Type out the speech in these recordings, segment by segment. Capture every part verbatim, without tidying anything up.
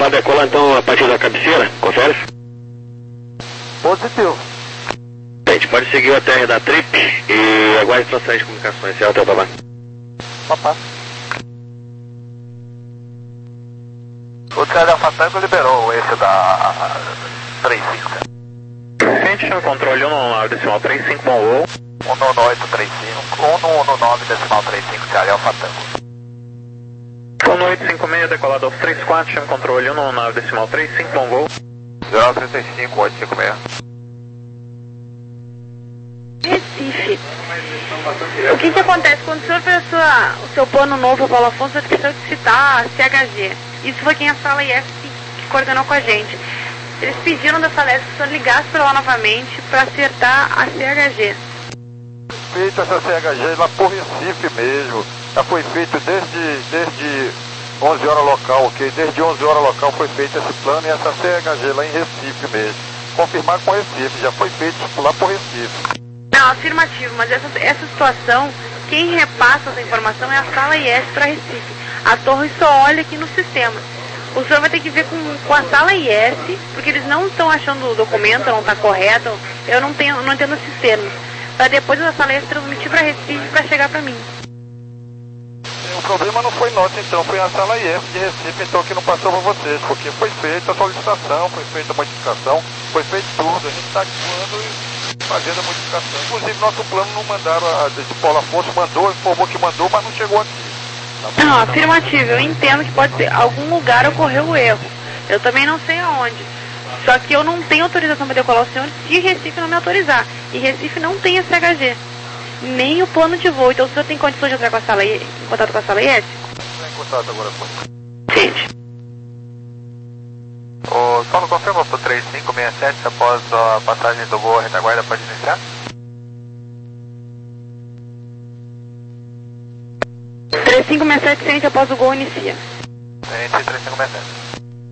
Pode decolar então a partir da cabeceira, confere? Positivo. A gente pode seguir o A T R da Trip e aguarde transferência de comunicações. Esse é o teu babá. Papá. O cara da Fatango liberou esse da três cinco. Gente, chama controle um nove decimal três cinco, bom voo. um nove oito três cinco, um nove decimal três cinco, Charlie Alpha Tango. um oito cinco seis, decolado aos três quatro, chama controle um nove decimal três cinco, bom voo. zero trinta e cinco, oito cinco seis. Recife. O que que acontece? Quando o senhor fez a sua, o seu plano novo, Paulo Afonso, ele esqueceu de citar a C H G. Isso foi quem a sala I F que, que coordenou com a gente. Eles pediram da sala I F que o senhor ligasse para lá novamente para acertar a C H G. Feito essa C H G lá por Recife mesmo. Já foi feito desde, desde onze horas local, ok? Desde onze horas local foi feito esse plano e essa C H G lá em Recife mesmo. Confirmar com Recife, já foi feito lá por Recife. Não, afirmativo, mas essa, essa situação, quem repassa essa informação é a sala I S para Recife. A torre só olha aqui no sistema. O senhor vai ter que ver com, com a sala I S, porque eles não estão achando o documento, não está correto. Eu não, tenho, não entendo esses termos. Para depois a sala I S transmitir para Recife para chegar para mim. O problema não foi nosso então, foi a sala I S de Recife então que não passou para vocês, porque foi feita a solicitação, foi feita a modificação, foi feito tudo, a gente está atuando e fazendo a modificação. Inclusive nosso plano não mandaram, a de Paulo Afonso mandou, informou que mandou, mas não chegou aqui. Tá? Não, afirmativo, eu entendo que pode ser, algum lugar ocorreu o erro. Eu também não sei aonde. Só que eu não tenho autorização para decolar o senhor se Recife não me autorizar. E Recife não tem a C H G. Nem o plano de voo. Então o senhor tem condições de entrar com a sala I, em contato com a sala I S? Está em contato agora com Sim. O Paulo, confirma para o três cinco seis sete, após a passagem do voo, a retaguarda pode iniciar? três cinco seis sete, sente após o gol inicia. Sente três cinco seis sete.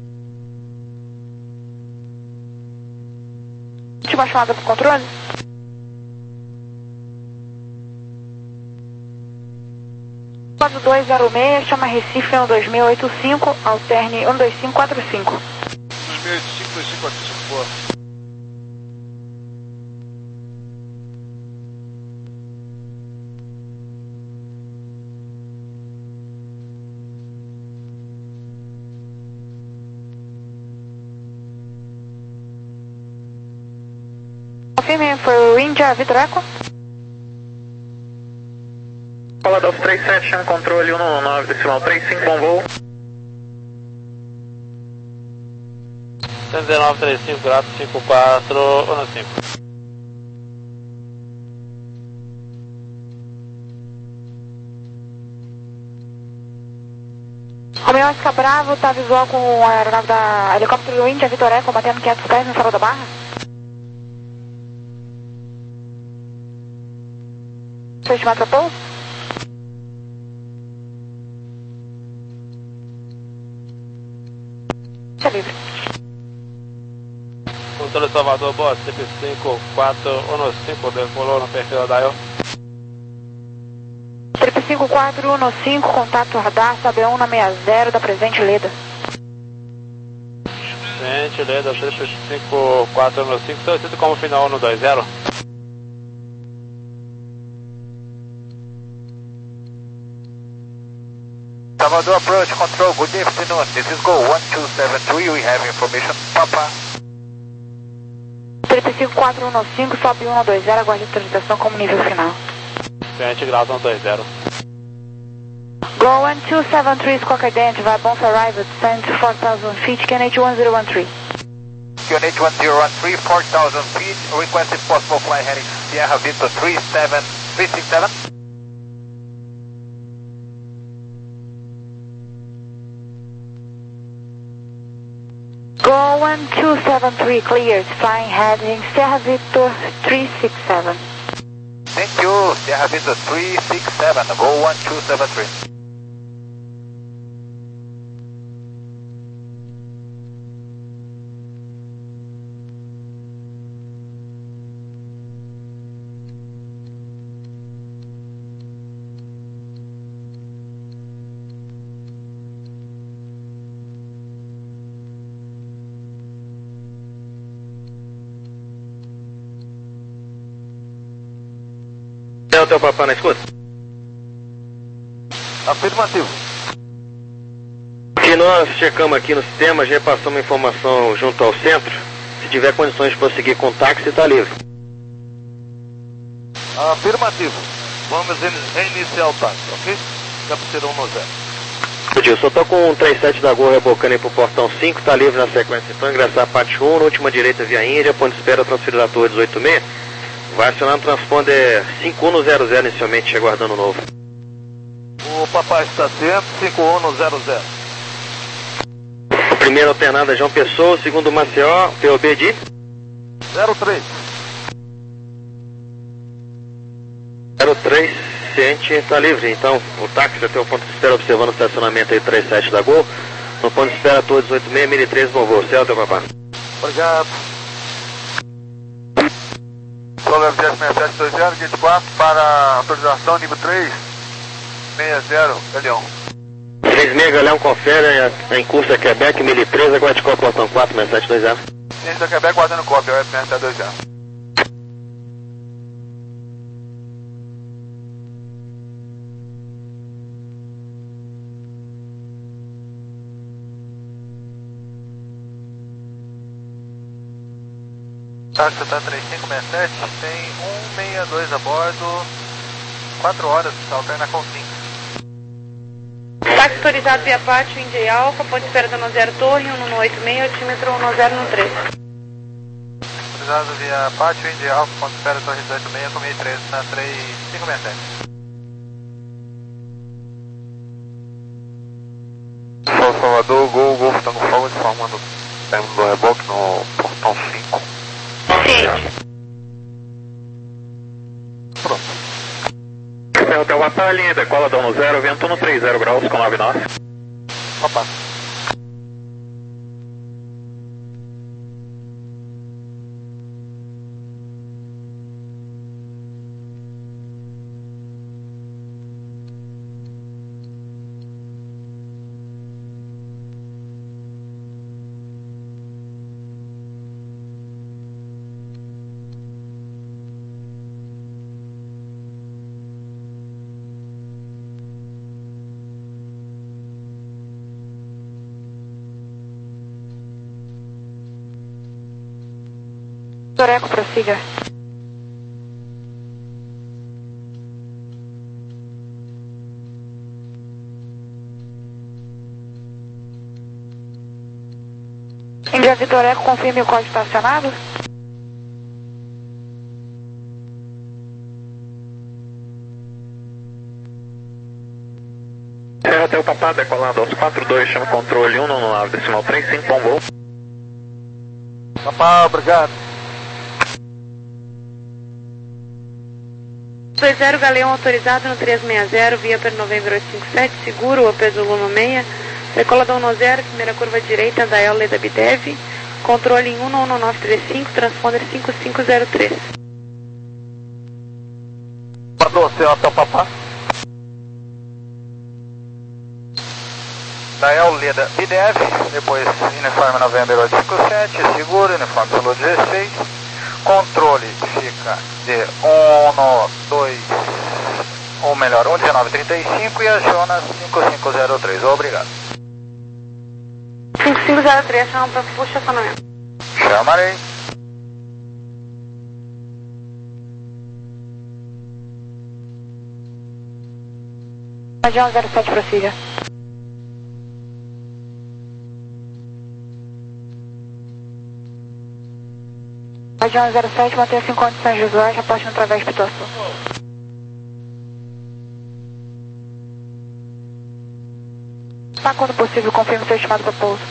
Última chamada para o controle? Quadro dois zero seis, chama Recife um dois mil oito cinco, alterne um dois cinco quatro cinco. dois mil e oito cinco, dois cinco quatro cinco, boa. Confirme, foi o Índia Vitor Eco? Fala Dolph três sete, chama controle um nove decimal três cinco, bom voo. cento e dezenove, trinta e cinco, grato, cinco quatro, um cinco. Romeu Oscar Bravo, tá visual com a aeronave da helicóptero do Índia Vitor Eco, batendo quinhentos pés no Farol da Barra? Foi de Metropol? Tá livre. Controle Salvador, boa, cinco cinco quatro um cinco, decolou no perfil da Dial. três cinco quatro um cinco, contato radar, sabe um na sessenta da presente Leda. Presente Leda, três cinco quatro um cinco, solicito como final no dois zero. Salvador approach control, good afternoon. This is Go one two seven three, we have information. Papa. três cinco quatro um cinco, sobe um dois zero, aguarde a transmissão como nível final. Presente grau no dois zero. Go one two seven three, Squawk Identify, both arrived, descend to four thousand feet, Q N H one zero one three. Q N H one zero one three, four thousand feet, request if possible fly heading Sierra Victor three seven three six seven. Go one two seven three, cleared, flying heading Sierra Victor three six seven. Thank you, Sierra Victor three six seven, go one two seven three. Hotel Papá, na escuta? Afirmativo. Que nós checamos aqui no sistema, já passamos uma informação junto ao centro. Se tiver condições de prosseguir com o táxi, está livre. Afirmativo. Vamos reiniciar o táxi, ok? Captura um no zero. Eu só tô com um trinta e sete da Gol rebocando aí pro portão cinco, tá livre na sequência. Então ingressar a parte um, na última direita via Índia, ponto de espera transferido da torre dezoito seis. Vai acionar no transponder cinco um no zero zero inicialmente, aguardando o novo. O papai está dentro, cinco um no zero zero. Primeira alternada João Pessoa, segundo Maceió, P O B de? zero três. zero três, ciente, está livre. Então, o táxi até o ponto de espera observando o estacionamento aí trinta e sete da Gol. No ponto de espera, torre dezoito seis, mil e três, bom voo. Certo, papá? Obrigado. Solar sete seis sete dois zero, gate quatro para autorização nível três seis zero, Galeão. três seis, Galeão, confere, em curso é Quebec, mil e três, aguarde qual portão quatro seis sete dois zero. Ciência Quebec, guardando cópia, O F seis sete dois zero. Táxi está três cinco seis sete, tem um seis dois a bordo, quatro horas, salta aí na Consim. Táxi autorizado via Pátio, Índia Alfa, ponto de espera da zero Torre, um um oito seis, altímetro um zero um três. Autorizado via Pátio, Índia Alfa, ponto de espera Torre dezoito seis, com mil e três na três cinco seis sete. São Salvador, Gol, Golfo, Tango Forward, formando o término do reboque no portão cinco. Pronto. Hotel Papá, linha decola dono zero, vento no trinta graus com nove nós. Opa. Toreco, prossiga. Índia Vitoreco, confirme o código estacionado. Serra Hotel Papá, decolando aos quatro dois, chama controle um no nove decimal três cinco, bom voo. Papá, obrigado. dois zero, Galeão autorizado no três seis zero, via para Novembro oito cinco sete, seguro, o peso Luma seis, decola da um zero, primeira curva direita da L da Bidev, controle em um um nove três cinco, transponder cinco cinco zero três. Mandou você até o Papá. Da L da Bidev, depois uniforme Novembro oito cinco sete, seguro, uniforme Solo dezesseis. Controle fica de um no dois, ou melhor, um dezenove trinta e cinco e aciona cinco cinco zero três. Obrigado. cinco cinco zero três, chama para full estacionamento. Chamarei. Avião zero sete, prossiga. Avião zero sete, mantenha-se em condições de usuário, aposte no través de Pituaçu. Tá, quando possível, confirme seu estimado para pouso.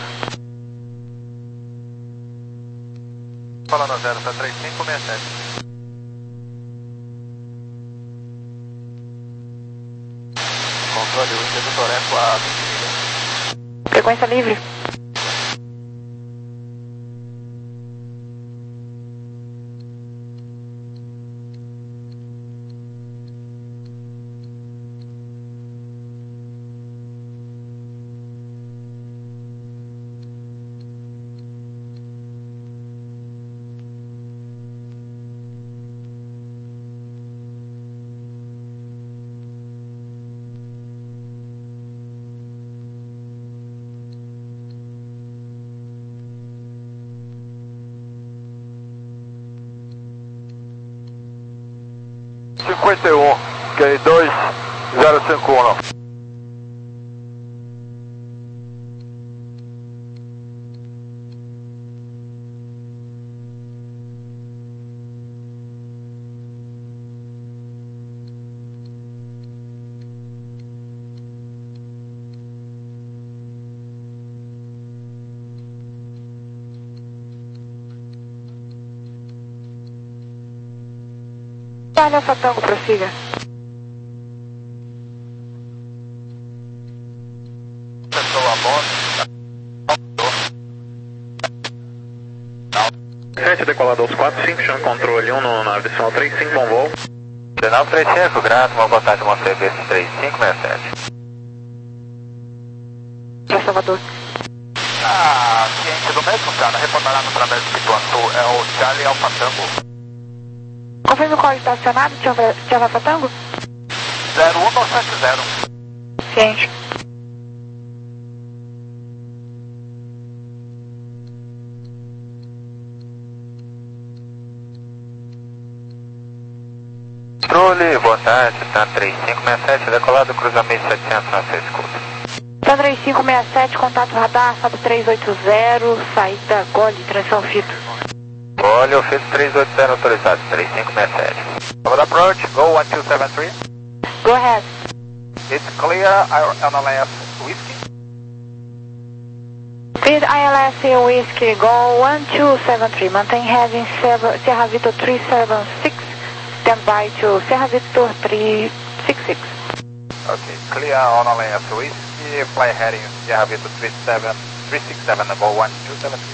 Falando zero, tá três cinco seis sete. Controle Índia do Toreco a vinte milhas. Frequência livre. cinquenta e um, ok, dois zero cinco um. Charlie Alpha Tango, prossiga. Pessoa a bordo. sete decolado aos quatro cinco, chama controle um no nave decimal três cinco, bom voo. nove três cinco, grato, uma boa tarde, Monte B três cinco seis sete. Para Salvador. Ah, ciente do mesmo, cara, reportará no planeta que tu atuou, é o Charlie Alpha Tango. Confirme o código estacionado, Charlie Alpha Tango? zero um nove sete zero. Ciente. Controle, boa tarde, Stan três cinco seis sete, decolado, cruzamento setecentos na sua escuta. Stan três cinco seis sete, contato radar, F A B três oito zero, saída Gole, transição fito. Olha, eu fiz três oito zero autorizado, três cinco seis sete. Over approach, go one two seven three. Go ahead. It's clear, N L S Whiskey. Speed I L S Whiskey, go one two seven three, maintain heading Sierra Victor three seven six, stand by to Sierra Victor three six six. Okay, clear, N L S Whiskey, fly heading Sierra Victor three seven three six seven, go one two seven three.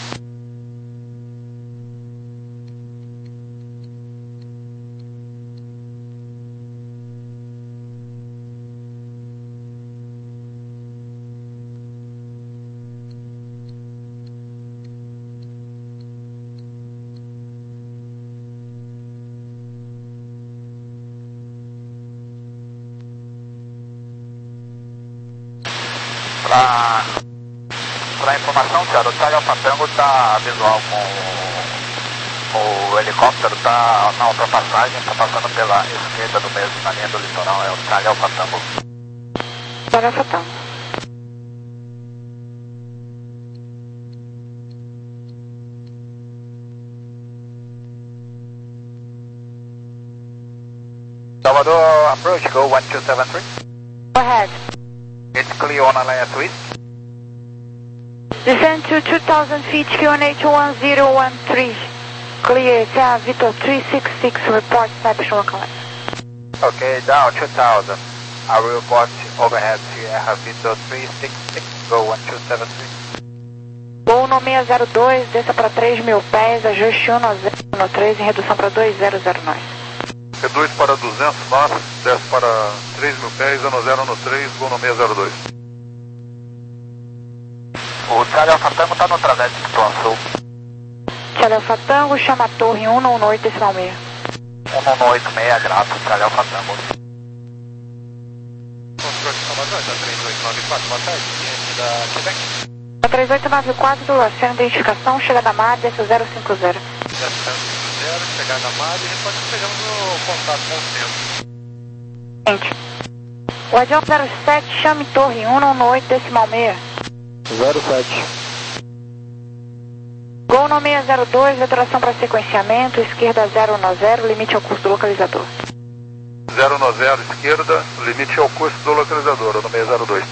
Pra, pra informação, Thiago, o Charlie Alpha Tango tá visual com o, o helicóptero, tá na ultrapassagem, tá passando pela esquerda do mesmo, na linha do litoral, é o Charlie Alpha Tango. Charlie Alpha Tango. Salvador, approach, go one two seven three. Go ahead. It's clear on N L S Whiskey. Descend to two thousand feet, Q N H one zero one three. Clear, Sierra Victor three six six, report reception localized. Okay, down two thousand. I will report overhead Sierra Victor three six six, go one two seven three. Voo no seis zero dois, desça para três mil pés, ajuste um no zero três em redução para dois zero zero nove. Reduz para duzentos nós, desce para três mil pés, ano zero no três, voo no seis zero dois. O Charlie Alpha Tango está no travete de Sul. Charlie Alpha Tango, chama a torre um nove oito decimal seis. um nove oito seis, grato, Charlie Alpha Tango. Controle de Salvador, da três oito nove quatro, boa tarde, ciente da Quebec. A três oito nove quatro, acena identificação, chega da M A D, desce zero cinco zero. zero cinco zero, chegar na M A D e depois pegamos o contato com o centro. Gente, Guardião zero sete, chame torre um nove oito decimal seis. zero sete. Gol no seis zero dois, detonação para sequenciamento, esquerda zero nove zero, limite ao curso do localizador. zero nove zero, esquerda, limite ao curso do localizador, no seis zero dois.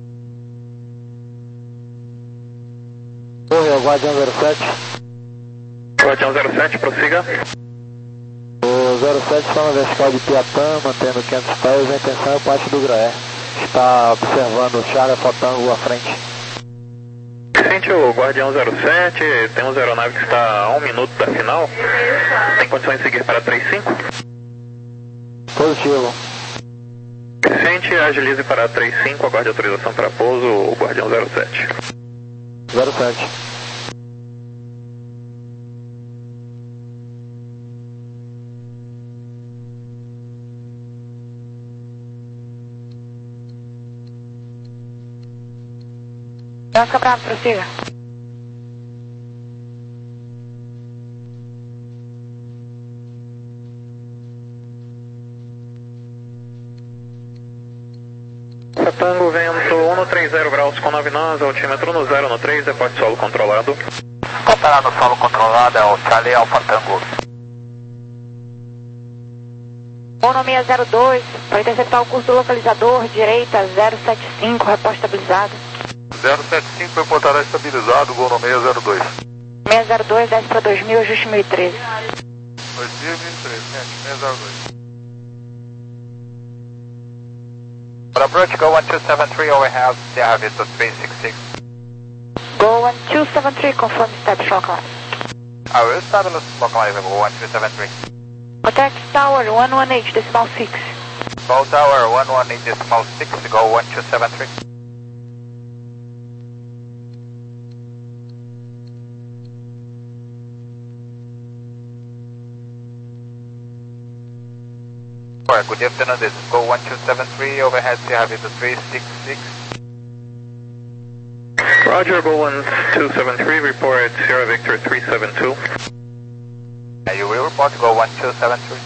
Torre, é o Guardião zero sete. Guardião zero sete, prossiga. O zero sete está na vertical de Piatã, mantendo quinhentos pés, a intenção é o pátio do Graé. Está observando o Charlie Alpha Tango à frente. Sente o Guardião zero sete, temos a aeronave que está a um minuto da final. Tem condições de seguir para três cinco? Positivo. Sente, agilize para três cinco, aguarde autorização para pouso, o Guardião zero sete. zero sete. Oscar Bravo, prossiga. Alfa Tango, vento um no trinta graus com nove nós, altímetro no zero no três, reporte solo controlado. Contará no solo controlado, é o Charlie Alfa Tango. um no seis zero dois, para interceptar o curso do localizador, direita zero sete cinco, reporte estabilizado. zero sete cinco reportará estabilizado, Gol no seis zero dois. seis zero dois, desce para dois mil, ajuste mil e treze. dois mil e treze, seis zero dois. For approach, Go one two seven three, overhead, Sierra Vista three six six. Go one two seven three, confirm establish localize. I will establish localize Go one two seven three. Contact Tower one one eight, decimal six. Go Tower one one eight decimal six, Go one two seven three. Good afternoon, this is Go one two seven three, overhead Sierra Vista three six six. Roger, Go one two seven three, report Sierra Victor three seven two. Uh, you will report Go one two seven three.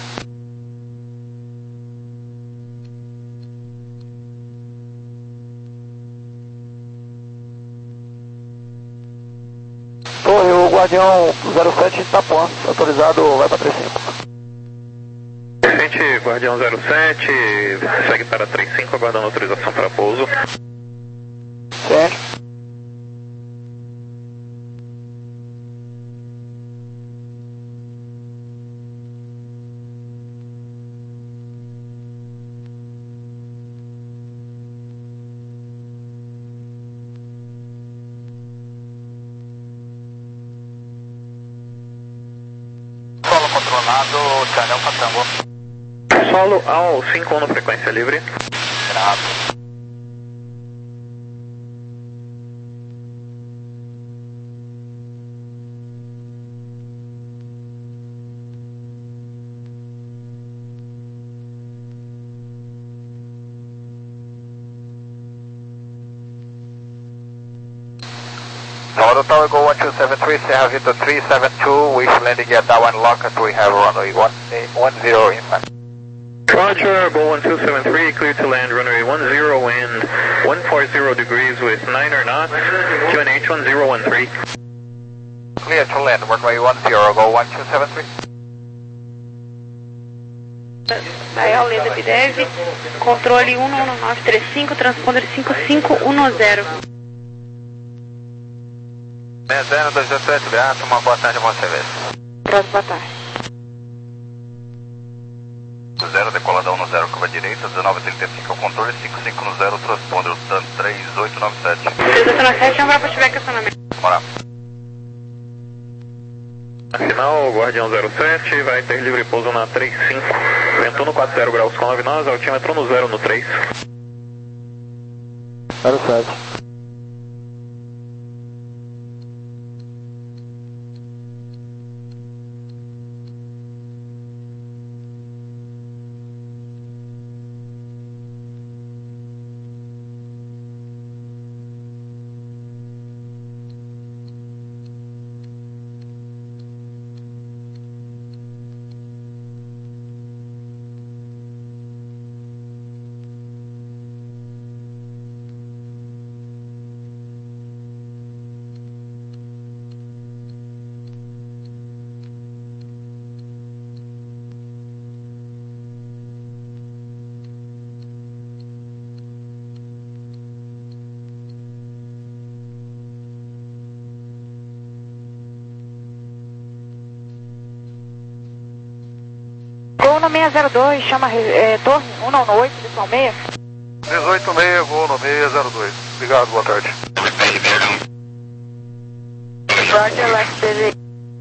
Torre, o Guardião zero sete Itapuã, autorizado, vai para trinta e cinco. Vicente, Guardião zero sete, segue para trinta e cinco, aguardando autorização para pouso. Certo. Solo controlado, Channel Catango. Solo ao cinco um no frequência livre. Grave. Solo Tower Go one two seven three, Sierra Vista three seven two, wish landing at Darwin Lockett, we have runway one zero in front. Roger, Go one two seven three, clear to land runway one zero, wind one forty degrees with niner knots, Q N H one zero one three. Clear to land, runway one zero, Go one two seven three. Daí Leda Bidev, controle um um nove três cinco, transponder cinco cinco um zero. Dezeno dois dois sete, graça, uma boa tarde a você mesmo. Próximo, boa tarde. Zero, decoladão no zero, curva direita, dezenove trinta e cinco, controle cinco cinco no zero, transponder, TAN três oito nove sete. três oito nove sete, vamos para o Tiver acionamento. Bora. Final, Guardião zero sete, vai ter livre pouso na trinta e cinco. Vento no quatro zero graus com nove nós, altímetro no zero no três. zero sete. Gol no seis zero dois, chama é, torre um nove oito, decimal seis. dezoito seis, Gol no seis zero dois. Obrigado, boa tarde. Roger, left B V.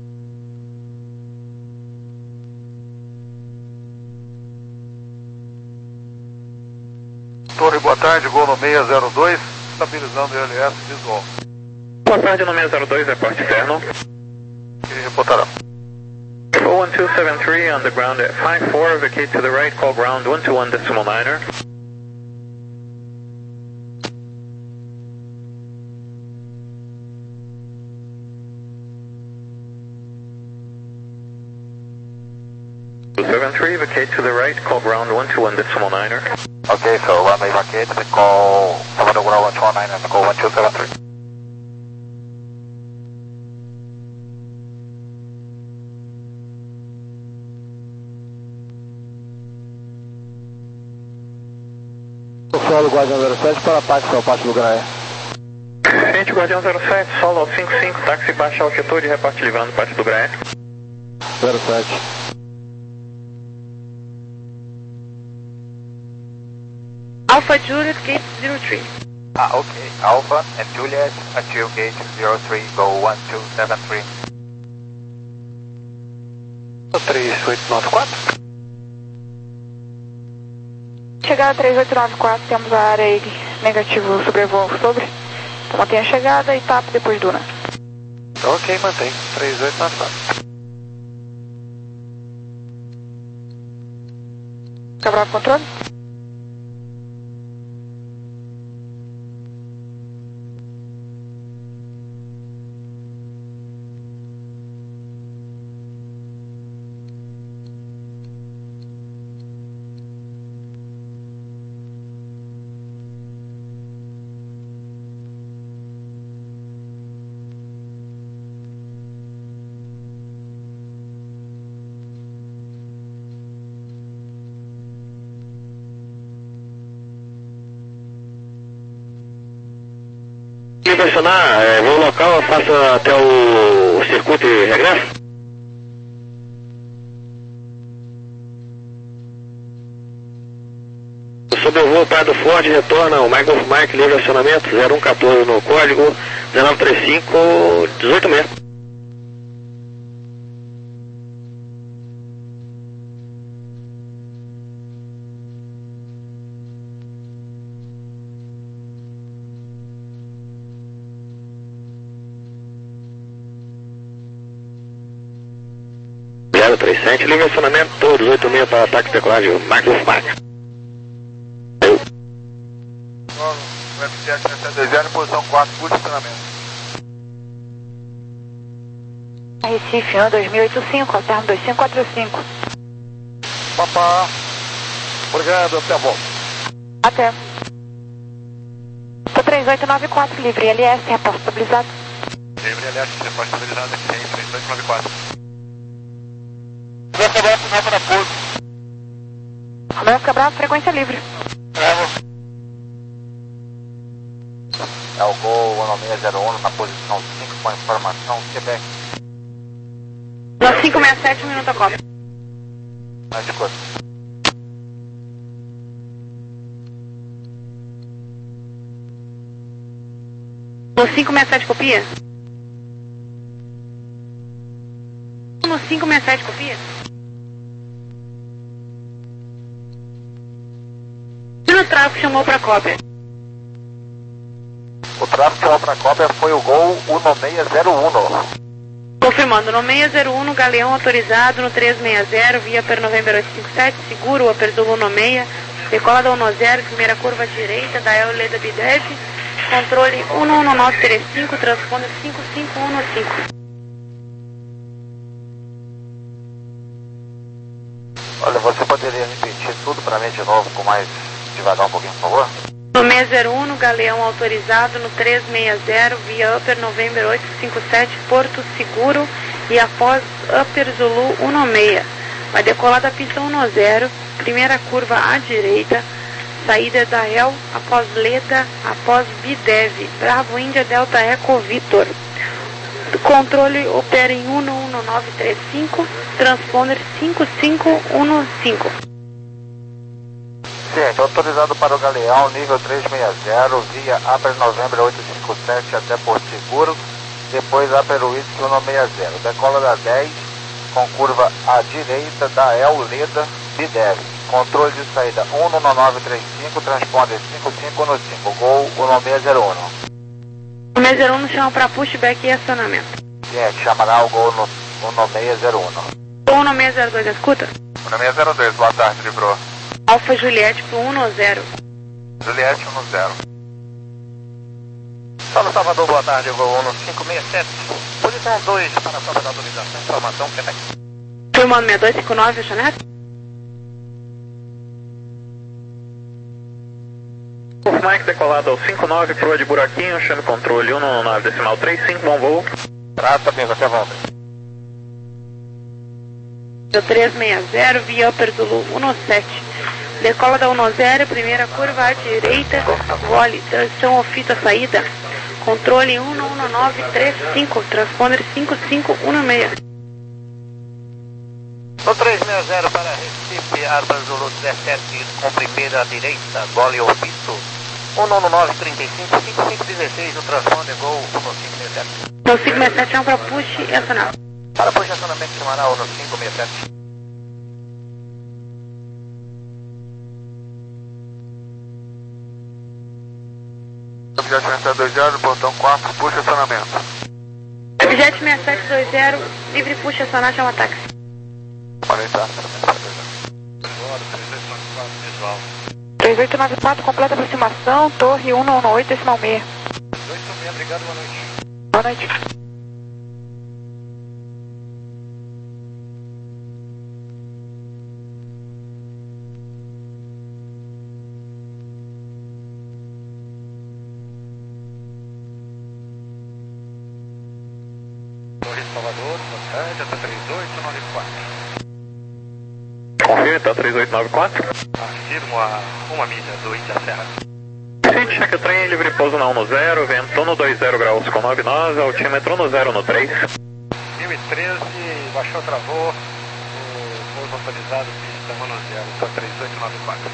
Torre, boa tarde, Gol no seis zero dois, estabilizando o L S visual. Boa tarde no seis zero dois, reporte externo. E reportará. Go one two seven three on the ground at five four, vacate to the right, call ground one two one decimal niner. seven three, vacate to the right, call ground one two one decimal niner. Okay, so runway vacate, call seven two one one two one nine and go one two seven three. Solo Guardião zero sete para táxi ao Pátio do Graé. Gente, Guardião zero sete, solo cinco cinco, táxi baixa altitude, reparte livrando Pátio do Graé. zero sete. Alpha Juliet, gate zero three. Ah, okay. Alpha and Juliet, achieve gate zero three, go one two seven three. três oito nove quatro. Chegada três oito nove quatro, temos a área aí, negativo sobrevoo sobre. Então mantenha a chegada e tapa depois Duna. Ok, mantém. três oito nove quatro. Cabral controle? Impressionar, é, vou ao local, passa até o, o circuito e regressa? Sobrevoo Praia do Forte, retorna o Mike of Mike, livre acionamento, zero um um quatro no código, dezenove trinta e cinco, dezoito seis. zero trinta e sete, livre acionamento, dezoito seis para ataque decolar de Mike of Mike. O F sete desviando em posição quatro, curso de treinamento. Recife, um dois mil e oitenta e cinco, alterno dois cinco quatro cinco. Papá. Obrigado, até a volta. Até. Tô três oito nove quatro, livre L S, reposto estabilizado. Livre L S, reposto estabilizado aqui em três oito nove quatro. Vou acabar o sinal para pouso. Roberto Cabral, frequência livre. É, É o Gol um seis zero um na posição cinco com a informação Quebec. cinco seis sete, um minuto a cópia. Mais de coisa. No cinco seis sete, copia? No cinco seis sete, copia? E no tráfego chamou para cópia? O tráfego chamou para cópia foi o Gol um seis zero um. Confirmando, no seis zero um, Galeão autorizado, no três seis zero, via per November oito cinco sete, seguro, o Apertulo um seis, decola da um zero, primeira curva à direita, da El Leda Bidev, controle um um nove três cinco, transponder cinco cinco um cinco. Olha, você poderia repetir tudo para mim de novo, com mais devagar um pouquinho, por favor? No seis zero um, Galeão autorizado, no três seis zero, via Upper November oito cinco sete, Porto Seguro, e após Upper Zulu um seis. Vai decolar da pista um zero, primeira curva à direita, saída da El, após Leda, após Bidev, Bravo Índia Delta Eco Vitor. Controle opera em um um nove três cinco, transponder cinco cinco um cinco. Sim, autorizado para o Galeão, nível três seis zero, via Upper November oito cinco sete até Porto Seguro, depois Upper Whisky um seis zero. Decola da dez, com curva à direita da El Leda Bidev. Controle de saída um um nove três cinco, transponder cinco cinco um cinco, Gol um seis zero um. O seis zero um chama para pushback e acionamento. Sim, é que chamará o Gol no um seis zero um. um seis zero dois, escuta? um seis zero dois, boa tarde, livrou. Alfa Juliette pro um zero. Juliette um zero. Solo Salvador, boa tarde, Gol um cinco seis sete. Posição dois para a prova da autorização, informação Quebec. Firmando seis dois cinco nove, fechonete? Golf Mike decolado ao cinco nove, proa de buraquinho, chame controle um nove nove decimal três cinco, bom voo. Trata bem, você volta. três seis zero, via Upper Zulu um sete. Decola da um zero, primeira curva à direita, vole, tração ou fita saída. Controle um um nove três cinco, transponder cinco cinco um seis. O três seis zero para Recife, Upper Zulu dezessete, com primeira direita, vole ou fito. um nove três cinco, cinco cinco um seis, no transponder Gol um cinco seis sete. No cinco seis sete é um para push e acionar. Para push acionamento semanal no cinco seis sete. Jet seis sete dois zero, botão quatro, puxa acionamento. Jet seis sete dois zero, livre puxa acionar, chama táxi. quarenta. três oito nove quatro, completa aproximação, torre um um oito, decimal seis. oito seis, obrigado, boa noite. Boa noite. Torre Salvador, Santana, T três oito nove quatro. Confirme, tá três oito nove quatro. Afirmo a uma milha do Índia Serra. Gente, cheque o trem, livre pouso na um zero, vento no dois zero graus com nove nove, altímetro no zero no três. mil e treze, baixou, travou, o pouso autorizado, pista um zero, tá três oito nove quatro.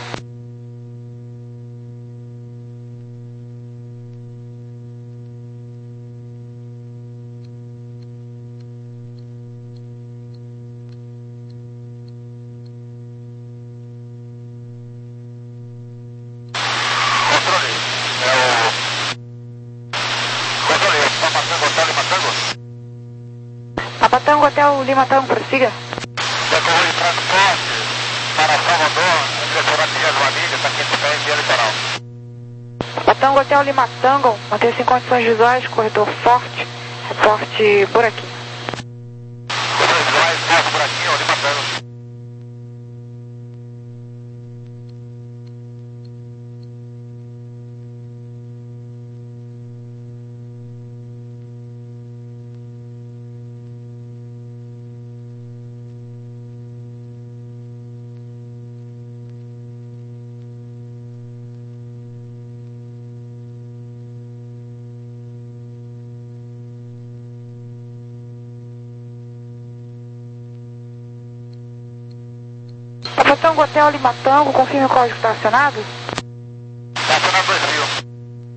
Papatango Hotel Lima Tango, prossiga. Decorre de transporte para Salvador, diretora trigésima milha, está quinhentos pés, via litoral. Papatango Hotel Lima Tango, manter-se em condições visuais, corredor forte, reporte buraquinho. Corredor visuais, forte buraquinho, Lima Tango. Papatango Hotel Lima Tango, confirme o código que está acionado. Está acionado dois mil.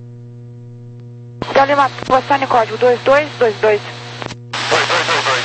Hotel Lima Tango, acione código dois dois dois dois. dois dois dois dois.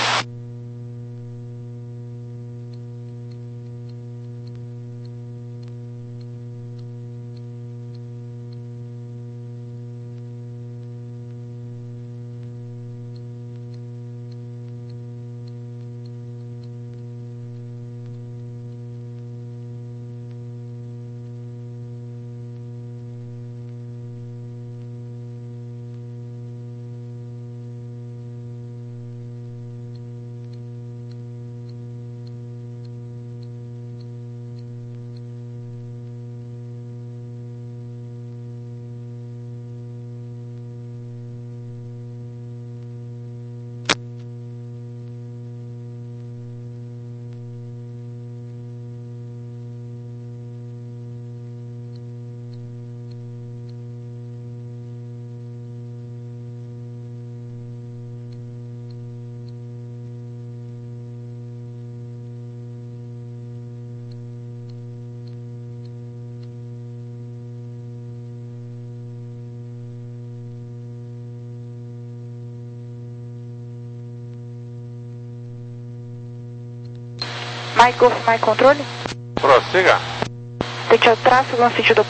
Mike Golf, Mike controle. Prossiga. Tente o traço no sentido